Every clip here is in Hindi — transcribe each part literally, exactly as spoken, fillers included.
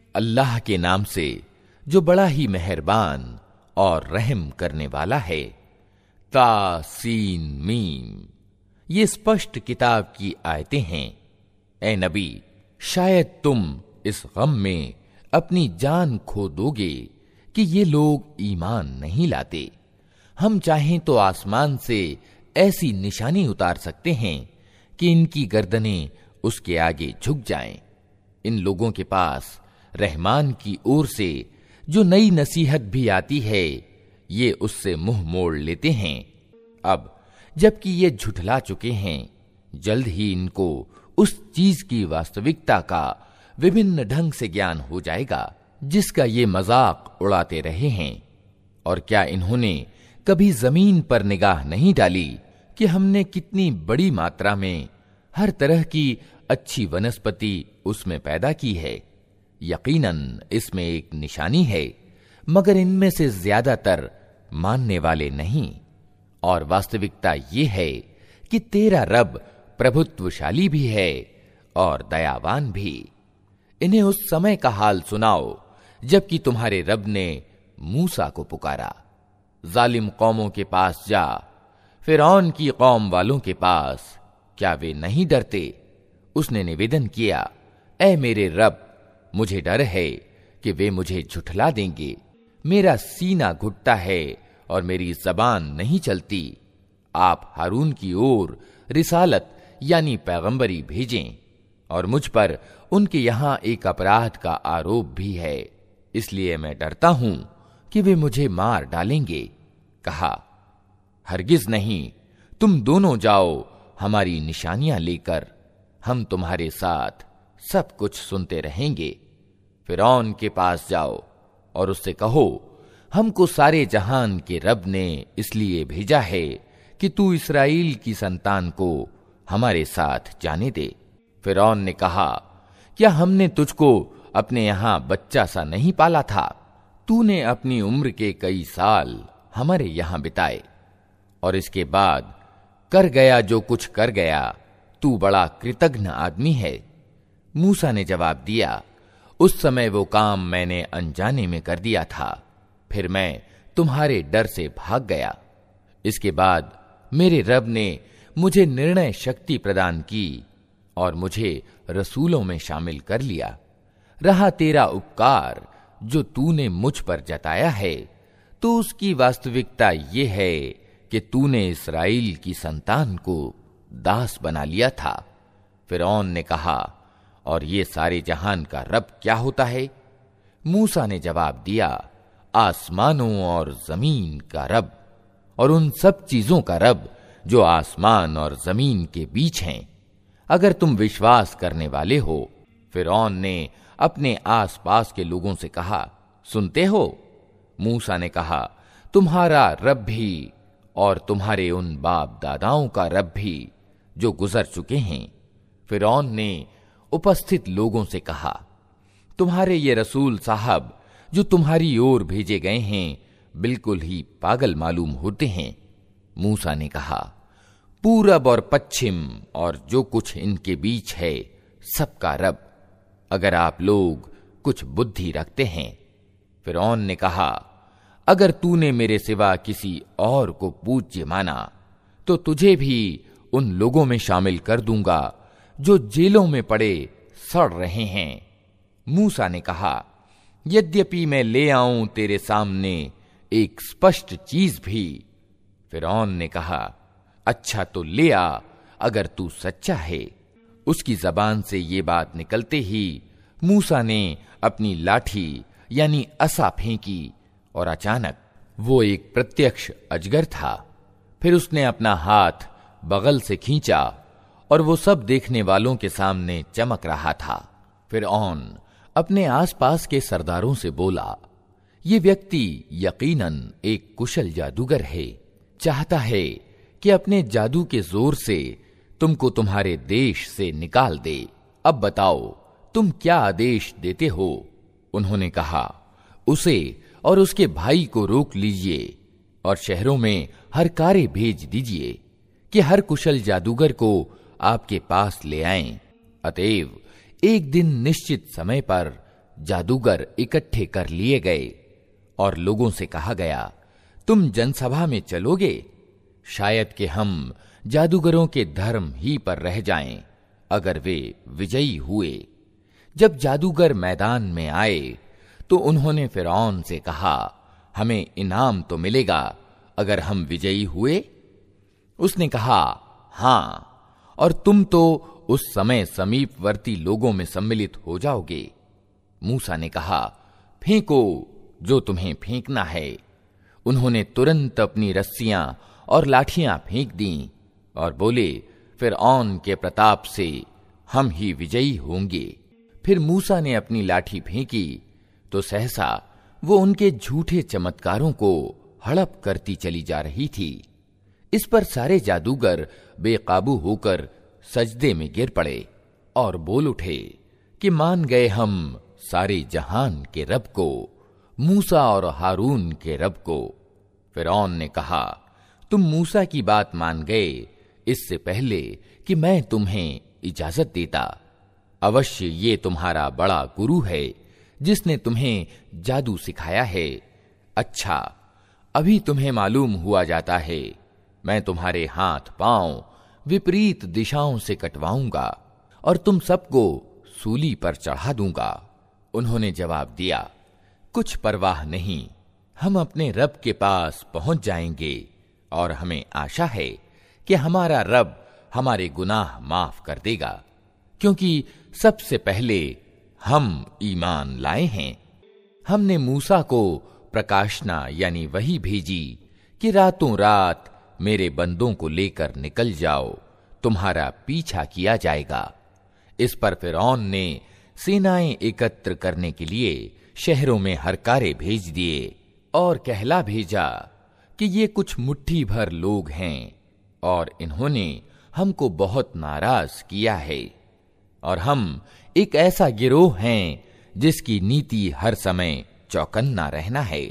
अल्लाह के नाम से जो बड़ा ही मेहरबान और रहम करने वाला है। तासीन मीम, ये स्पष्ट किताब की आयतें हैं। ए नबी, शायद तुम इस गम में अपनी जान खो दोगे कि ये लोग ईमान नहीं लाते। हम चाहें तो आसमान से ऐसी निशानी उतार सकते हैं कि इनकी गर्दनें उसके आगे झुक जाएं। इन लोगों के पास रहमान की ओर से जो नई नसीहत भी आती है, ये उससे मुंह मोड़ लेते हैं। अब जबकि ये झुठला चुके हैं, जल्द ही इनको उस चीज की वास्तविकता का विभिन्न ढंग से ज्ञान हो जाएगा जिसका ये मजाक उड़ाते रहे हैं। और क्या इन्होंने कभी जमीन पर निगाह नहीं डाली कि हमने कितनी बड़ी मात्रा में हर तरह की अच्छी वनस्पति उसमें पैदा की है। यकीनन इसमें एक निशानी है, मगर इनमें से ज्यादातर मानने वाले नहीं। और वास्तविकता ये है कि तेरा रब प्रभुत्वशाली भी है और दयावान भी। इन्हें उस समय का हाल सुनाओ जबकि तुम्हारे रब ने मूसा को पुकारा। जालिम कौमों के पास जा, फिरौन की कौम वालों के पास, क्या वे नहीं डरते? उसने निवेदन किया, ऐ मेरे रब, मुझे डर है कि वे मुझे झुठला देंगे। मेरा सीना घुटता है और मेरी जबान नहीं चलती। आप हारून की ओर रिसालत यानी पैगंबरी भेजें। और मुझ पर उनके यहां एक अपराध का आरोप भी है, इसलिए मैं डरता हूं कि वे मुझे मार डालेंगे। कहा, हरगिज नहीं, तुम दोनों जाओ हमारी निशानियां लेकर, हम तुम्हारे साथ सब कुछ सुनते रहेंगे। फिरौन के पास जाओ और उससे कहो, हमको सारे जहान के रब ने इसलिए भेजा है कि तू इस्राएल की संतान को हमारे साथ जाने दे। फिरौन ने कहा, क्या हमने तुझको अपने यहां बच्चा सा नहीं पाला था? तूने अपनी उम्र के कई साल हमारे यहां बिताए और इसके बाद कर गया जो कुछ कर गया, तू बड़ा कृतघ्न आदमी है। मूसा ने जवाब दिया, उस समय वो काम मैंने अनजाने में कर दिया था, फिर मैं तुम्हारे डर से भाग गया। इसके बाद मेरे रब ने मुझे निर्णय शक्ति प्रदान की और मुझे रसूलों में शामिल कर लिया। रहा तेरा उपकार जो तूने मुझ पर जताया है, तो उसकी वास्तविकता ये है कि तूने इस्राएल की संतान को दास बना लिया था। फिरौन ने कहा, और ये सारे जहान का रब क्या होता है? मूसा ने जवाब दिया, आसमानों और जमीन का रब और उन सब चीजों का रब जो आसमान और जमीन के बीच हैं, अगर तुम विश्वास करने वाले हो। फिरौन ने अपने आसपास के लोगों से कहा, सुनते हो? मूसा ने कहा, तुम्हारा रब भी और तुम्हारे उन बाप दादाओं का रब भी जो गुजर चुके हैं। फिरौन ने उपस्थित लोगों से कहा, तुम्हारे ये रसूल साहब जो तुम्हारी ओर भेजे गए हैं बिल्कुल ही पागल मालूम होते हैं। मूसा ने कहा, पूरब और पश्चिम और जो कुछ इनके बीच है सबका रब, अगर आप लोग कुछ बुद्धि रखते हैं। फिरौन ने कहा, अगर तूने मेरे सिवा किसी और को पूज्य माना तो तुझे भी उन लोगों में शामिल कर दूंगा जो जेलों में पड़े सड़ रहे हैं। मूसा ने कहा, यद्यपि मैं ले आऊं तेरे सामने एक स्पष्ट चीज भी। फिरौन ने कहा, अच्छा तो ले आ, अगर तू सच्चा है। उसकी जबान से ये बात निकलते ही मूसा ने अपनी लाठी यानी असा फेंकी और अचानक वो एक प्रत्यक्ष अजगर था। फिर उसने अपना हाथ बगल से खींचा और वो सब देखने वालों के सामने चमक रहा था। फिरौन अपने आसपास के सरदारों से बोला, ये व्यक्ति यकीनन एक कुशल जादूगर है, चाहता है कि अपने जादू के जोर से तुमको तुम्हारे देश से निकाल दे। अब बताओ तुम क्या आदेश देते हो? उन्होंने कहा, उसे और उसके भाई को रोक लीजिए और शहरों में हर कार्य भेज दीजिए कि हर कुशल जादूगर को आपके पास ले आएं। अतएव एक दिन निश्चित समय पर जादूगर इकट्ठे कर लिए गए और लोगों से कहा गया, तुम जनसभा में चलोगे? शायद कि हम जादूगरों के धर्म ही पर रह जाएं अगर वे विजयी हुए। जब जादूगर मैदान में आए तो उन्होंने फिरौन से कहा, हमें इनाम तो मिलेगा अगर हम विजयी हुए? उसने कहा, हां, और तुम तो उस समय समीपवर्ती लोगों में सम्मिलित हो जाओगे। मूसा ने कहा, फेंको जो तुम्हें फेंकना है। उन्होंने तुरंत अपनी रस्सियां और लाठियां फेंक दीं और बोले, फिरौन के प्रताप से हम ही विजयी होंगे। फिर मूसा ने अपनी लाठी फेंकी तो सहसा वो उनके झूठे चमत्कारों को हड़प करती चली जा रही थी। इस पर सारे जादूगर बेकाबू होकर सजदे में गिर पड़े और बोल उठे कि मान गए हम सारे जहान के रब को, मूसा और हारून के रब को। फिरौन ने कहा, तुम मूसा की बात मान गए इससे पहले कि मैं तुम्हें इजाजत देता। अवश्य ये तुम्हारा बड़ा गुरु है जिसने तुम्हें जादू सिखाया है। अच्छा, अभी तुम्हें मालूम हुआ जाता है, मैं तुम्हारे हाथ पांव विपरीत दिशाओं से कटवाऊंगा और तुम सबको सूली पर चढ़ा दूंगा। उन्होंने जवाब दिया, कुछ परवाह नहीं, हम अपने रब के पास पहुंच जाएंगे और हमें आशा है कि हमारा रब हमारे गुनाह माफ कर देगा, क्योंकि सबसे पहले हम ईमान लाए हैं। हमने मूसा को प्रकाशना यानी वही भेजी कि रातों रात मेरे बंदों को लेकर निकल जाओ, तुम्हारा पीछा किया जाएगा। इस पर फिरौन ने सेनाएं एकत्र करने के लिए शहरों में हरकारे भेज दिए और कहला भेजा कि ये कुछ मुट्ठी भर लोग हैं और इन्होंने हमको बहुत नाराज किया है और हम एक ऐसा गिरोह हैं जिसकी नीति हर समय चौकन्ना रहना है।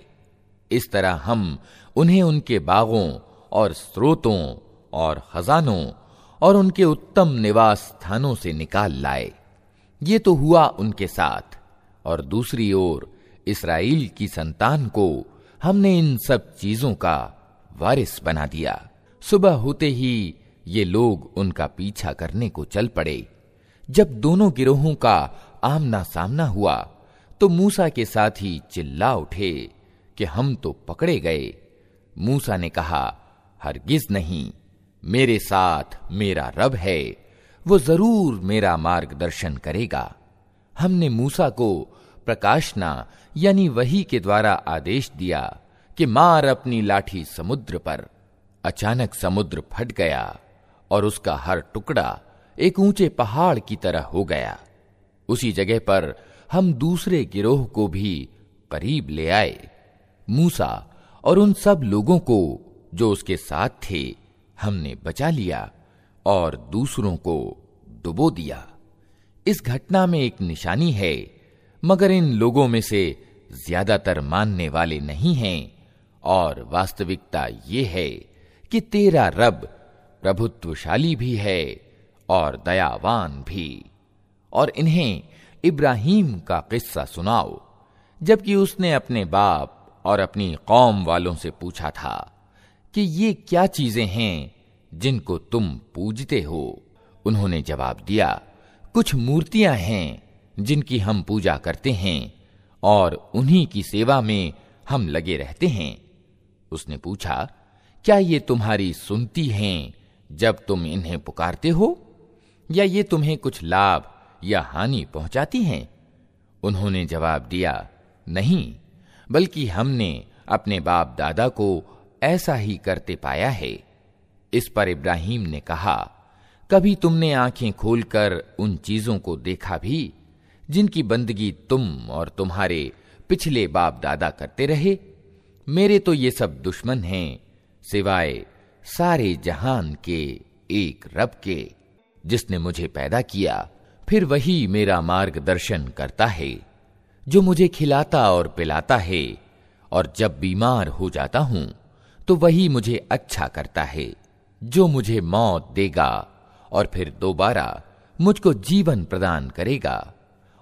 इस तरह हम उन्हें उनके बागों और स्रोतों और खजानों और उनके उत्तम निवास स्थानों से निकाल लाए। ये तो हुआ उनके साथ, और दूसरी ओर इस्राएल की संतान को हमने इन सब चीजों का वारिस बना दिया। सुबह होते ही ये लोग उनका पीछा करने को चल पड़े। जब दोनों गिरोहों का आमना सामना हुआ तो मूसा के साथी चिल्ला उठे कि हम तो पकड़े गए। मूसा ने कहा, हरगिज नहीं, मेरे साथ मेरा रब है, वो जरूर मेरा मार्गदर्शन करेगा। हमने मूसा को प्रकाशना यानी वही के द्वारा आदेश दिया कि मार अपनी लाठी समुद्र पर। अचानक समुद्र फट गया और उसका हर टुकड़ा एक ऊंचे पहाड़ की तरह हो गया। उसी जगह पर हम दूसरे गिरोह को भी करीब ले आए। मूसा और उन सब लोगों को जो उसके साथ थे हमने बचा लिया और दूसरों को डुबो दिया। इस घटना में एक निशानी है, मगर इन लोगों में से ज्यादातर मानने वाले नहीं हैं, और वास्तविकता ये है कि तेरा रब प्रभुत्वशाली भी है और दयावान भी। और इन्हें इब्राहिम का किस्सा सुनाओ, जबकि उसने अपने बाप और अपनी कौम वालों से पूछा था कि ये क्या चीजें हैं जिनको तुम पूजते हो। उन्होंने जवाब दिया, कुछ मूर्तियां हैं जिनकी हम पूजा करते हैं और उन्हीं की सेवा में हम लगे रहते हैं। उसने पूछा, क्या ये तुम्हारी सुनती हैं जब तुम इन्हें पुकारते हो, या ये तुम्हें कुछ लाभ या हानि पहुंचाती हैं? उन्होंने जवाब दिया, नहीं, बल्कि हमने अपने बाप दादा को ऐसा ही करते पाया है। इस पर इब्राहिम ने कहा, कभी तुमने आंखें खोलकर उन चीजों को देखा भी जिनकी बंदगी तुम और तुम्हारे पिछले बाप दादा करते रहे? मेरे तो ये सब दुश्मन हैं, सिवाय सारे जहान के एक रब के, जिसने मुझे पैदा किया, फिर वही मेरा मार्गदर्शन करता है, जो मुझे खिलाता और पिलाता है, और जब बीमार हो जाता हूं तो वही मुझे अच्छा करता है, जो मुझे मौत देगा और फिर दोबारा मुझको जीवन प्रदान करेगा,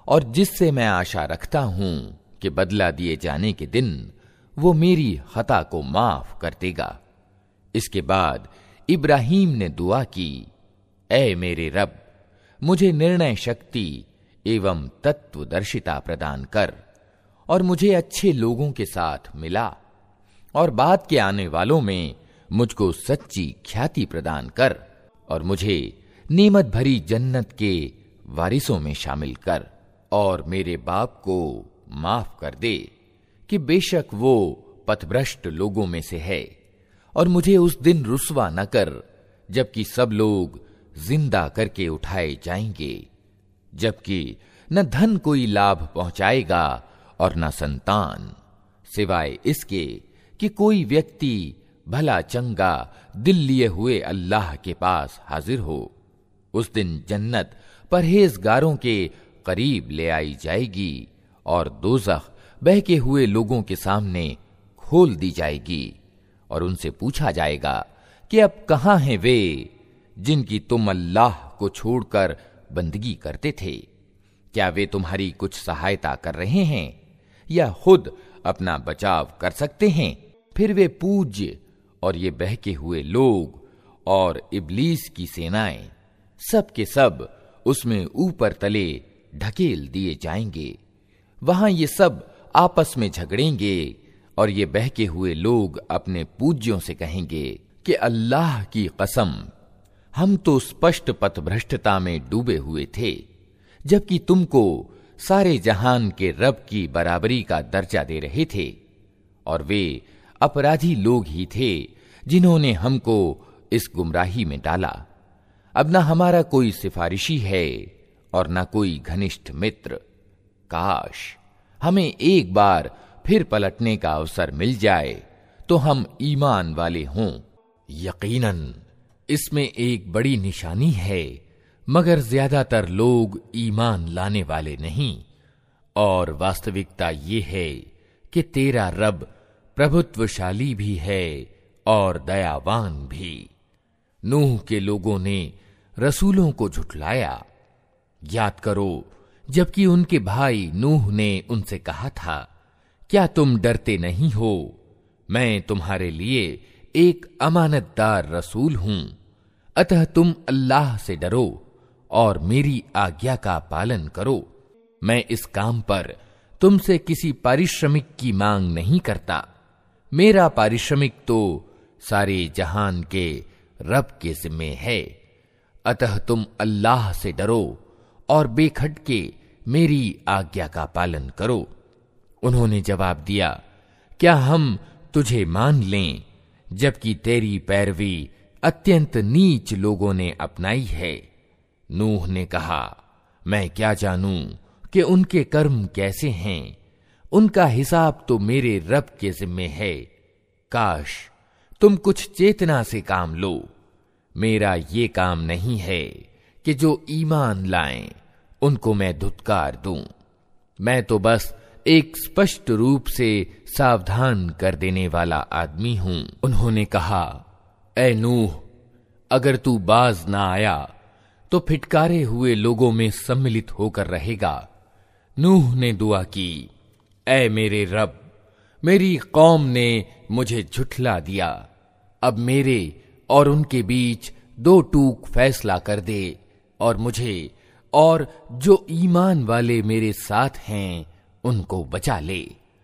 और जिससे मैं आशा रखता हूं कि बदला दिए जाने के दिन वो मेरी खता को माफ कर देगा। इसके बाद इब्राहीम ने दुआ की, ऐ मेरे रब, मुझे निर्णय शक्ति एवं तत्वदर्शिता प्रदान कर और मुझे अच्छे लोगों के साथ मिला और बाद के आने वालों में मुझको सच्ची ख्याति प्रदान कर और मुझे नेमत भरी जन्नत के वारिसों में शामिल कर और मेरे बाप को माफ कर दे कि बेशक वो पथभ्रष्ट लोगों में से है और मुझे उस दिन रुस्वा न कर जबकि सब लोग जिंदा करके उठाए जाएंगे, जबकि न धन कोई लाभ पहुंचाएगा और न संतान, सिवाय इसके कि कोई व्यक्ति भला चंगा दिल लिए हुए अल्लाह के पास हाजिर हो। उस दिन जन्नत परहेजगारों के करीब ले आई जाएगी और दोज़ख बहके हुए लोगों के सामने खोल दी जाएगी और उनसे पूछा जाएगा कि अब कहां हैं वे जिनकी तुम अल्लाह को छोड़कर बंदगी करते थे? क्या वे तुम्हारी कुछ सहायता कर रहे हैं या खुद अपना बचाव कर सकते हैं? फिर वे पूज्य और ये बहके हुए लोग और इब्लीस की सेनाएं सब के सब उसमें ऊपर तले ढकेल दिए जाएंगे। वहां ये सब आपस में झगड़ेंगे और ये बहके हुए लोग अपने पूज्यों से कहेंगे कि अल्लाह की कसम, हम तो स्पष्ट पथभ्रष्टता में डूबे हुए थे, जबकि तुमको सारे जहान के रब की बराबरी का दर्जा दे रहे थे और वे अपराधी लोग ही थे जिन्होंने हमको इस गुमराही में डाला। अब ना हमारा कोई सिफारिशी है और ना कोई घनिष्ठ मित्र। काश हमें एक बार फिर पलटने का अवसर मिल जाए तो हम ईमान वाले हों। यकीनन इसमें एक बड़ी निशानी है, मगर ज्यादातर लोग ईमान लाने वाले नहीं। और वास्तविकता ये है कि तेरा रब प्रभुत्वशाली भी है और दयावान भी। नूह के लोगों ने रसूलों को झुठलाया। याद करो जबकि उनके भाई नूह ने उनसे कहा था, क्या तुम डरते नहीं हो? मैं तुम्हारे लिए एक अमानतदार रसूल हूं, अतः तुम अल्लाह से डरो और मेरी आज्ञा का पालन करो। मैं इस काम पर तुमसे किसी पारिश्रमिक की मांग नहीं करता। मेरा पारिश्रमिक तो सारे जहान के रब के जिम्मे है, अतः तुम अल्लाह से डरो और बेखटके मेरी आज्ञा का पालन करो। उन्होंने जवाब दिया, क्या हम तुझे मान लें जबकि तेरी पैरवी अत्यंत नीच लोगों ने अपनाई है? नूह ने कहा, मैं क्या जानूं कि उनके कर्म कैसे हैं? उनका हिसाब तो मेरे रब के जिम्मे है। काश तुम कुछ चेतना से काम लो। मेरा ये काम नहीं है कि जो ईमान लाएं उनको मैं धुतकार दूं। मैं तो बस एक स्पष्ट रूप से सावधान कर देने वाला आदमी हूं। उन्होंने कहा, ऐ नूह, अगर तू बाज ना आया तो फिटकारे हुए लोगों में सम्मिलित होकर रहेगा। नूह ने दुआ की, ऐ मेरे रब, मेरी कौम ने मुझे झुठला दिया। अब मेरे और उनके बीच दो टूक फैसला कर दे और मुझे और जो ईमान वाले मेरे साथ हैं उनको बचा ले।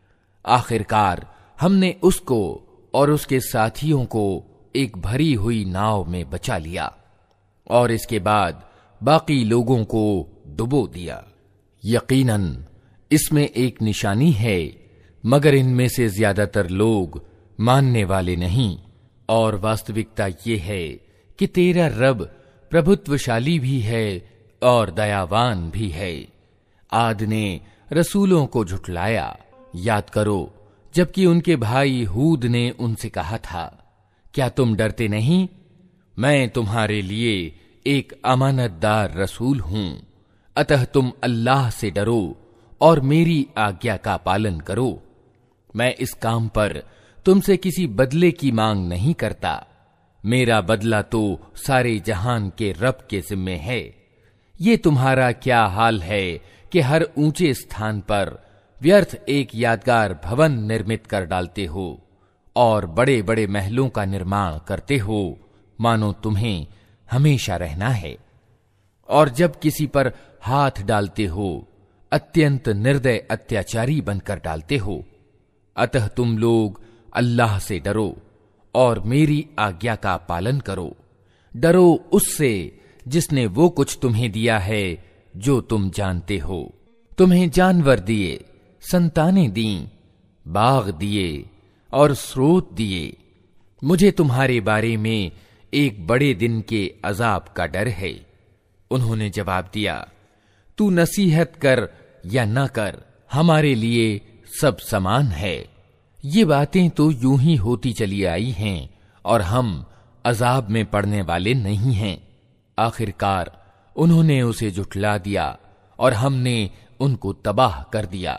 आखिरकार हमने उसको और उसके साथियों को एक भरी हुई नाव में बचा लिया और इसके बाद बाकी लोगों को डुबो दिया। यकीनन इसमें एक निशानी है, मगर इनमें से ज्यादातर लोग मानने वाले नहीं। और वास्तविकता ये है कि तेरा रब प्रभुत्वशाली भी है और दयावान भी है। आद ने रसूलों को झुठलाया। याद करो जबकि उनके भाई हूद ने उनसे कहा था, क्या तुम डरते नहीं? मैं तुम्हारे लिए एक अमानतदार रसूल हूं, अतः तुम अल्लाह से डरो और मेरी आज्ञा का पालन करो। मैं इस काम पर तुमसे किसी बदले की मांग नहीं करता। मेरा बदला तो सारे जहान के रब के जिम्मे है। ये तुम्हारा क्या हाल है कि हर ऊंचे स्थान पर व्यर्थ एक यादगार भवन निर्मित कर डालते हो और बड़े बड़े महलों का निर्माण करते हो, मानो तुम्हें हमेशा रहना है। और जब किसी पर हाथ डालते हो अत्यंत निर्दय अत्याचारी बनकर डालते हो। अतः तुम लोग अल्लाह से डरो और मेरी आज्ञा का पालन करो। डरो उससे जिसने वो कुछ तुम्हें दिया है जो तुम जानते हो। तुम्हें जानवर दिए, संतानें दीं, बाग दिए और स्रोत दिए। मुझे तुम्हारे बारे में एक बड़े दिन के अजाब का डर है। उन्होंने जवाब दिया, तू नसीहत कर या न कर, हमारे लिए सब समान है। ये बातें तो यूं ही होती चली आई हैं और हम अजाब में पड़ने वाले नहीं हैं। आखिरकार उन्होंने उसे जुटला दिया और हमने उनको तबाह कर दिया।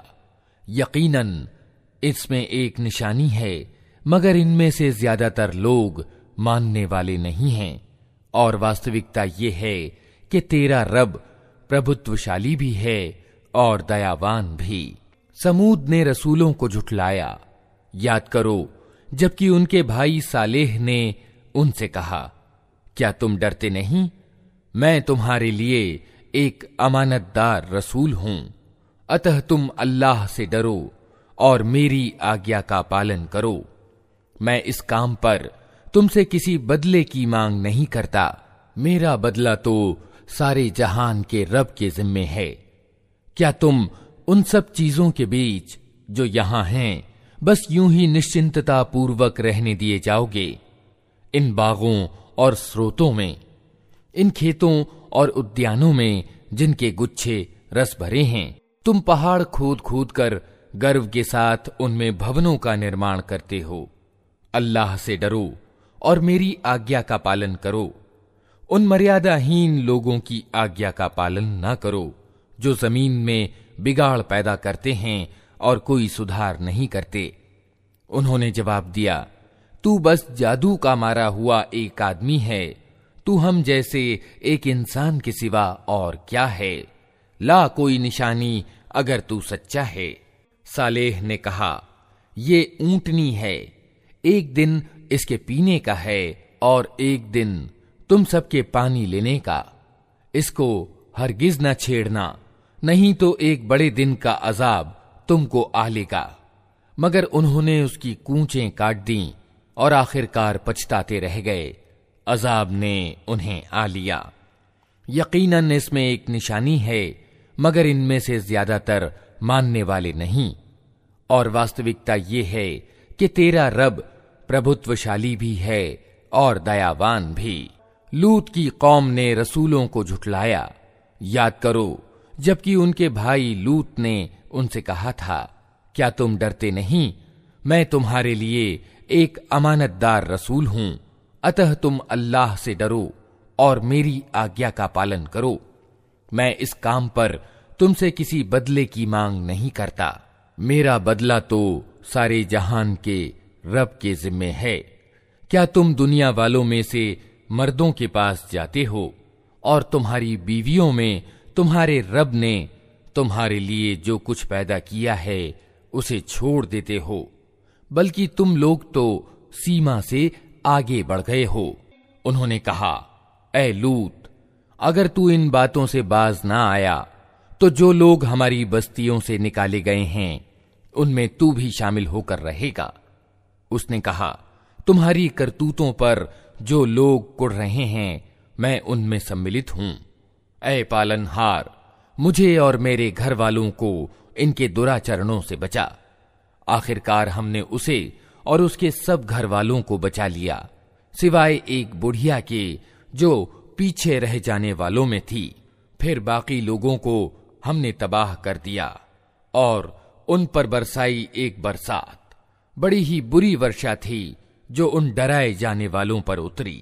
यकीनन इसमें एक निशानी है, मगर इनमें से ज्यादातर लोग मानने वाले नहीं हैं। और वास्तविकता ये है कि तेरा रब प्रभुत्वशाली भी है और दयावान भी। समूद ने रसूलों को झुठलाया। याद करो जबकि उनके भाई सालेह ने उनसे कहा, क्या तुम डरते नहीं? मैं तुम्हारे लिए एक अमानतदार रसूल हूं। अतः तुम अल्लाह से डरो और मेरी आज्ञा का पालन करो। मैं इस काम पर तुमसे किसी बदले की मांग नहीं करता। मेरा बदला तो सारे जहान के रब के जिम्मे है। क्या तुम उन सब चीजों के बीच जो यहां हैं बस यूं ही निश्चिंतता पूर्वक रहने दिए जाओगे? इन बागों और स्रोतों में, इन खेतों और उद्यानों में जिनके गुच्छे रस भरे हैं, तुम पहाड़ खोद खोद कर गर्व के साथ उनमें भवनों का निर्माण करते हो। अल्लाह से डरो और मेरी आज्ञा का पालन करो। उन मर्यादाहीन लोगों की आज्ञा का पालन न करो जो जमीन में बिगाड़ पैदा करते हैं और कोई सुधार नहीं करते। उन्होंने जवाब दिया, तू बस जादू का मारा हुआ एक आदमी है। तू हम जैसे एक इंसान के सिवा और क्या है? ला कोई निशानी अगर तू सच्चा है। सालेह ने कहा, ये ऊंटनी है, एक दिन इसके पीने का है और एक दिन तुम सबके पानी लेने का। इसको हरगिज न छेड़ना, नहीं तो एक बड़े दिन का अजाब तुमको आ लेगा। मगर उन्होंने उसकी कूंचें काट दी और आखिरकार पछताते रह गए। अजाब ने उन्हें आ लिया। यकीनन इसमें एक निशानी है, मगर इनमें से ज्यादातर मानने वाले नहीं। और वास्तविकता ये है कि तेरा रब प्रभुत्वशाली भी है और दयावान भी। लूत की कौम ने रसूलों को झुठलाया। याद करो जबकि उनके भाई लूत ने उनसे कहा था, क्या तुम डरते नहीं? मैं तुम्हारे लिए एक अमानतदार रसूल हूं। अतः तुम अल्लाह से डरो और मेरी आज्ञा का पालन करो। मैं इस काम पर तुमसे किसी बदले की मांग नहीं करता। मेरा बदला तो सारे जहान के रब के जिम्मे है। क्या तुम दुनिया वालों में से मर्दों के पास जाते हो और तुम्हारी बीवियों में तुम्हारे रब ने तुम्हारे लिए जो कुछ पैदा किया है उसे छोड़ देते हो? बल्कि तुम लोग तो सीमा से आगे बढ़ गए हो। उन्होंने कहा, ऐ लूत, अगर तू इन बातों से बाज ना आया तो जो लोग हमारी बस्तियों से निकाले गए हैं उनमें तू भी शामिल होकर रहेगा। उसने कहा, तुम्हारी करतूतों पर जो लोग कुढ़ रहे हैं मैं उनमें सम्मिलित हूं। ऐ पालनहार, मुझे और मेरे घर वालों को इनके दुराचरणों से बचा। आखिरकार हमने उसे और उसके सब घर वालों को बचा लिया, सिवाय एक बुढ़िया के जो पीछे रह जाने वालों में थी। फिर बाकी लोगों को हमने तबाह कर दिया और उन पर बरसाई एक बरसात, बड़ी ही बुरी वर्षा थी जो उन डराए जाने वालों पर उतरी।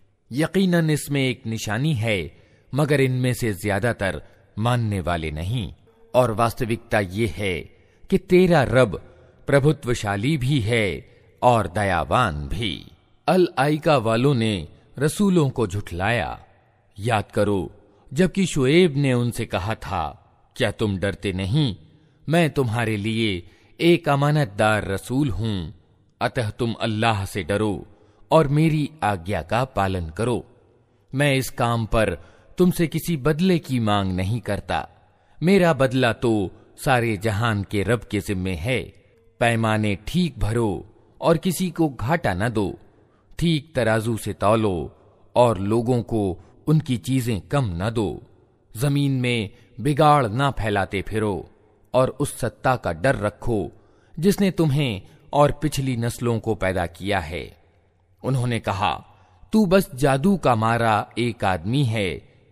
यकीनन इसमें एक निशानी है, मगर इनमें से ज्यादातर मानने वाले नहीं। और वास्तविकता ये है कि तेरा रब प्रभुत्वशाली भी है और दयावान भी। अल आइका वालों ने रसूलों को झुठलाया। याद करो जबकि शुएब ने उनसे कहा था, क्या तुम डरते नहीं? मैं तुम्हारे लिए एक अमानतदार रसूल हूं, अतः तुम अल्लाह से डरो और मेरी आज्ञा का पालन करो। मैं इस काम पर तुमसे किसी बदले की मांग नहीं करता। मेरा बदला तो सारे जहान के रब के जिम्मे है। पैमाने ठीक भरो और किसी को घाटा न दो। ठीक तराजू से तौलो और लोगों को उनकी चीजें कम न दो। जमीन में बिगाड़ ना फैलाते फिरो और उस सत्ता का डर रखो जिसने तुम्हें और पिछली नस्लों को पैदा किया है। उन्होंने कहा, तू बस जादू का मारा एक आदमी है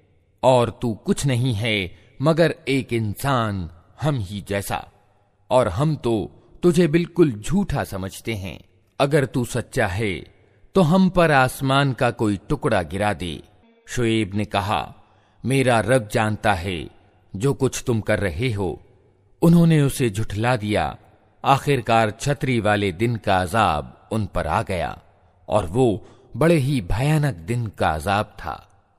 और तू कुछ नहीं है मगर एक इंसान हम ही जैसा, और हम तो तुझे बिल्कुल झूठा समझते हैं। अगर तू सच्चा है तो हम पर आसमान का कोई टुकड़ा गिरा दे। शुएब ने कहा, मेरा रब जानता है जो कुछ तुम कर रहे हो। उन्होंने उसे झुठला दिया। आखिरकार छतरी वाले दिन का अजाब उन पर आ गया और वो बड़े ही भयानक दिन का अजाब था।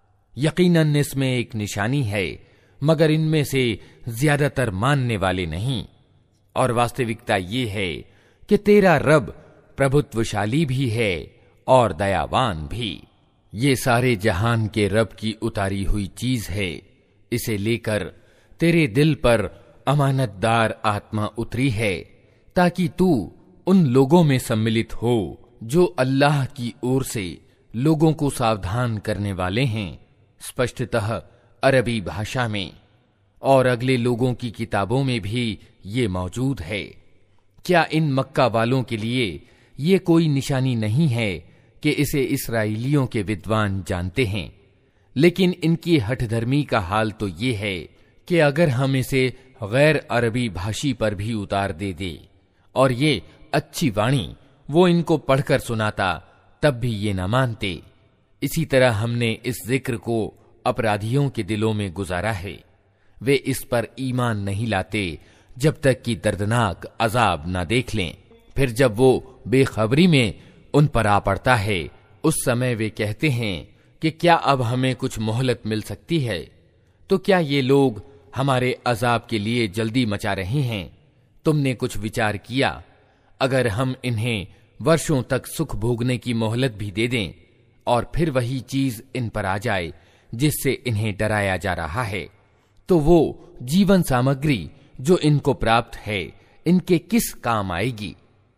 यकीनन इसमें एक निशानी है, मगर इनमें से ज्यादातर मानने वाले नहीं। और वास्तविकता ये है कि तेरा रब प्रभुत्वशाली भी है और दयावान भी। ये सारे जहान के रब की उतारी हुई चीज है। इसे लेकर तेरे दिल पर अमानतदार आत्मा उतरी है ताकि तू उन लोगों में सम्मिलित हो जो अल्लाह की ओर से लोगों को सावधान करने वाले हैं, स्पष्टतः अरबी भाषा में, और अगले लोगों की किताबों में भी ये मौजूद है। क्या इन मक्का वालों के लिए ये कोई निशानी नहीं है कि इसे इसराइलियों के विद्वान जानते हैं? लेकिन इनकी हठधर्मी का हाल तो ये है कि अगर हम इसे गैर अरबी भाषी पर भी उतार दे दे और ये अच्छी वाणी वो इनको पढ़कर सुनाता, तब भी ये न मानते। इसी तरह हमने इस जिक्र को अपराधियों के दिलों में गुजारा है। वे इस पर ईमान नहीं लाते जब तक कि दर्दनाक अजाब न देख लें। फिर जब वो बेखबरी में उन पर आ पड़ता है, उस समय वे कहते हैं कि क्या अब हमें कुछ मोहलत मिल सकती है? तो क्या ये लोग हमारे अजाब के लिए जल्दी मचा रहे हैं? तुमने कुछ विचार किया? अगर हम इन्हें वर्षों तक सुख भोगने की मोहलत भी दे दें और फिर वही चीज इन पर आ जाए जिससे इन्हें डराया जा रहा है, तो वो जीवन सामग्री जो इनको प्राप्त है इनके किस काम आएगी?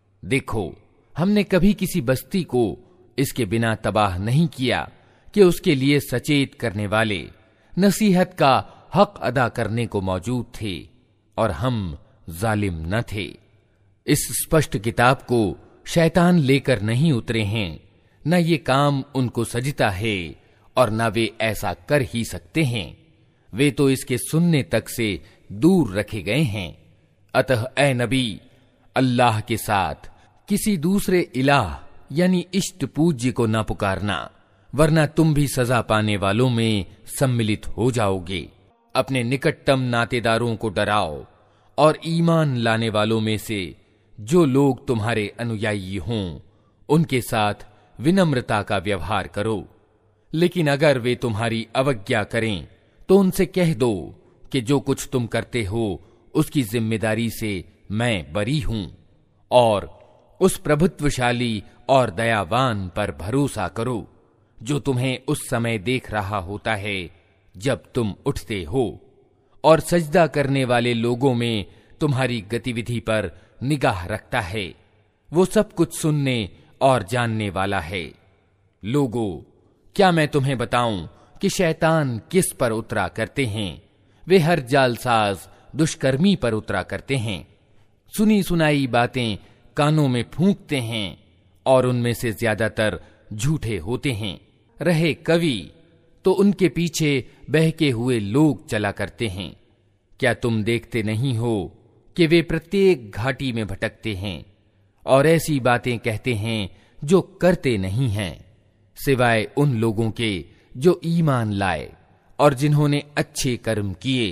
देखो, हमने कभी किसी बस्ती को इसके बिना तबाह नहीं किया कि उसके लिए सचेत करने वाले नसीहत का हक अदा करने को मौजूद थे, और हम जालिम न थे। इस स्पष्ट किताब को शैतान लेकर नहीं उतरे हैं, न ये काम उनको सजता है और न वे ऐसा कर ही सकते हैं। वे तो इसके सुनने तक से दूर रखे गए हैं। अतः ए नबी, अल्लाह के साथ किसी दूसरे इलाह यानी इष्ट पूज्य को न पुकारना, वरना तुम भी सजा पाने वालों में सम्मिलित हो जाओगे। अपने निकटतम नातेदारों को डराओ और ईमान लाने वालों में से जो लोग तुम्हारे अनुयायी हों उनके साथ विनम्रता का व्यवहार करो। लेकिन अगर वे तुम्हारी अवज्ञा करें तो उनसे कह दो कि जो कुछ तुम करते हो उसकी जिम्मेदारी से मैं बरी हूं, और उस प्रभुत्वशाली और दयावान पर भरोसा करो जो तुम्हें उस समय देख रहा होता है जब तुम उठते हो, और सजदा करने वाले लोगों में तुम्हारी गतिविधि पर निगाह रखता है। वो सब कुछ सुनने और जानने वाला है। लोगों, क्या मैं तुम्हें बताऊं कि शैतान किस पर उतरा करते हैं? वे हर जालसाज दुष्कर्मी पर उतरा करते हैं। सुनी सुनाई बातें कानों में फूंकते हैं और उनमें से ज्यादातर झूठे होते हैं। रहे कवि तो उनके पीछे बहके हुए लोग चला करते हैं। क्या तुम देखते नहीं हो कि वे प्रत्येक घाटी में भटकते हैं और ऐसी बातें कहते हैं जो करते नहीं हैं, सिवाय उन लोगों के जो ईमान लाए और जिन्होंने अच्छे कर्म किए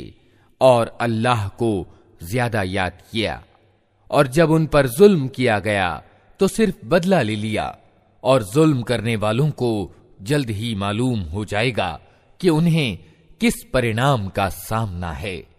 और अल्लाह को ज्यादा याद किया। और जब उन पर जुल्म किया गया तो सिर्फ बदला ले लिया, और जुल्म करने वालों को जल्द ही मालूम हो जाएगा कि उन्हें किस परिणाम का सामना है।